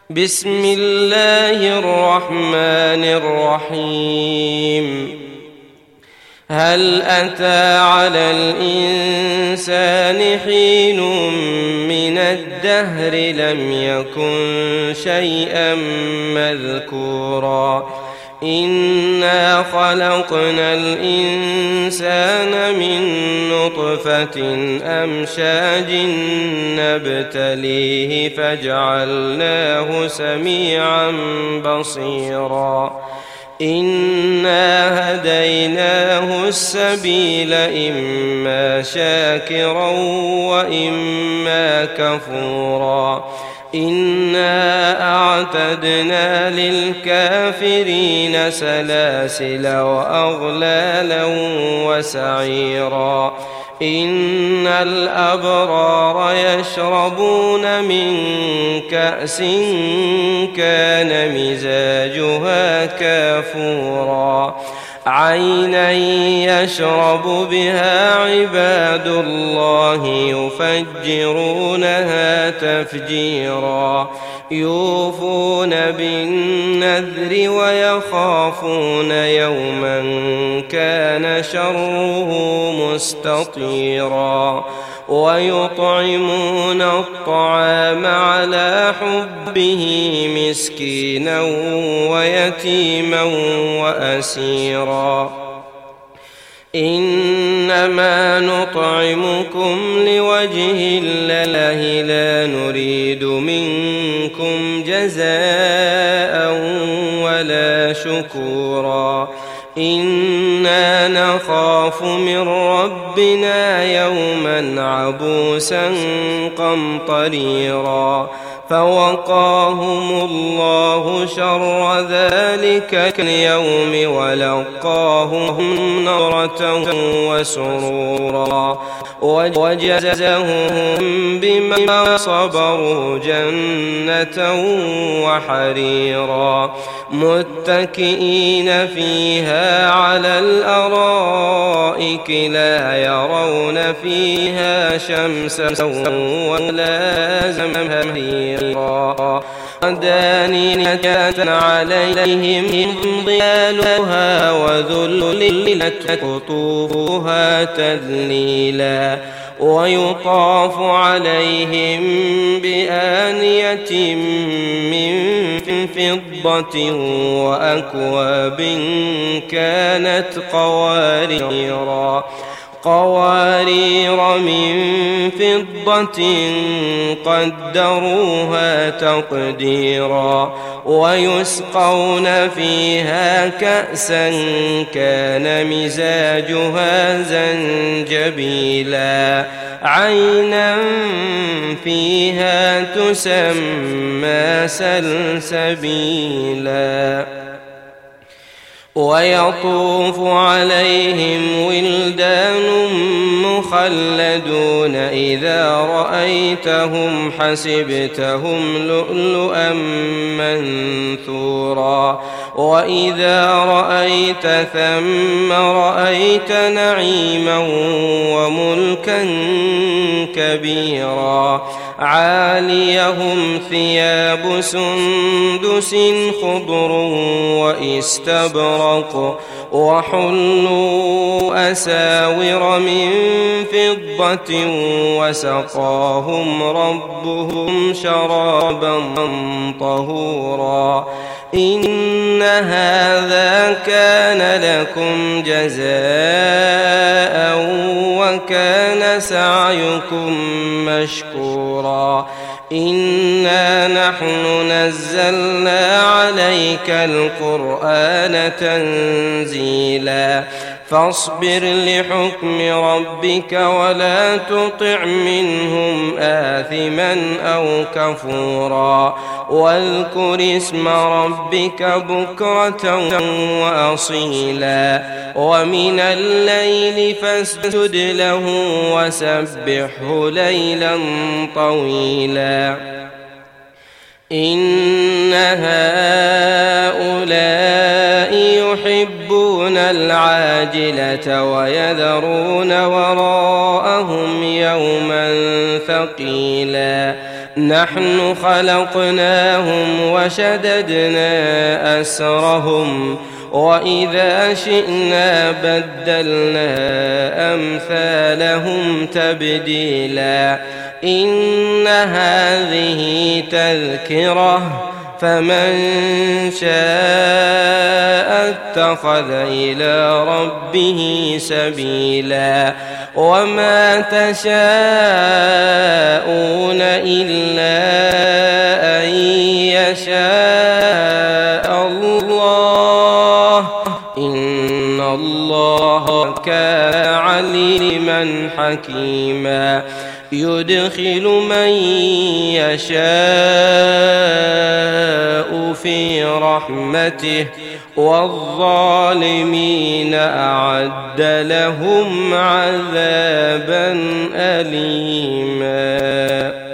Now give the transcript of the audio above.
بسم الله الرحمن الرحيم. هل أتى على الإنسان حين من الدهر لم يكن شيئا مذكورا إنا خلقنا الإنسان من نطفة أمشاج نبتليه فجعلناه سميعا بصيرا إنا هديناه السبيل إما شاكرا وإما كفورا إنا أعتدنا للكافرين سلاسل وأغلالا وسعيرا إن الأبرار يشربون من كأس كان مزاجها كافورا عينا يشرب بها عباد الله يفجرونها تفجيرا يوفون بالنذر ويخافون يوما كان شره مستطيرا ويطعمون الطعام على حبه مسكينا ويتيما وأسيرا إنما نطعمكم لوجه الله لا نريد منكم جزاء ولا شكورا إنا نخاف من ربنا يوما عبوسا قمطريرا فوقاهم الله شر ذلك اليوم ولقاهم نضرة وسرورا وجزاهم بما صبروا جنة وحريرا متكئين فيها على الأرائك لا يرون فيها شمسا ولا زمهريرا دانية عليهم ظلالها وذللت قطوفها تذليلا ويطاف عليهم بآنية من فضة وأكواب كانت قوارير من فضة قدروها تقديرا ويسقون فيها كأسا كان مزاجها زنجبيلا عينا فيها تسمى سلسبيلا ويطوف عليهم ولدان مخلدون إذا رأيتهم حسبتهم لؤلؤا منثورا وإذا رأيت ثم رأيت نعيما وملكا كبيرا عاليهم ثياب سندس خضر واستبرق وحلوا أساور من فضة وسقاهم ربهم شرابا طهورا إن هذا كان لكم جزاء وكان سعيكم مشكورا إنا نحن نزلنا عليك القرآن تنزيلا فاصبر لحكم ربك ولا تطع منهم آثما أو كفورا واذكر اسم ربك بكرة وأصيلا ومن الليل فاسجد له وسبحه ليلا طويلا إن هؤلاء يحبون العاجلة ويذرون وراءهم يوما ثقيلا نحن خلقناهم وشددنا أسرهم وإذا شئنا بدلنا أمثالهم تبديلا إن هذه تذكرة فمن شاء اتخذ إلى ربه سبيلا وما تشاءون إلا أن يشاء الله إن الله كان عليما حكيما يدخل من يشاء في رحمته والظالمين أعد لهم عذابا أليما.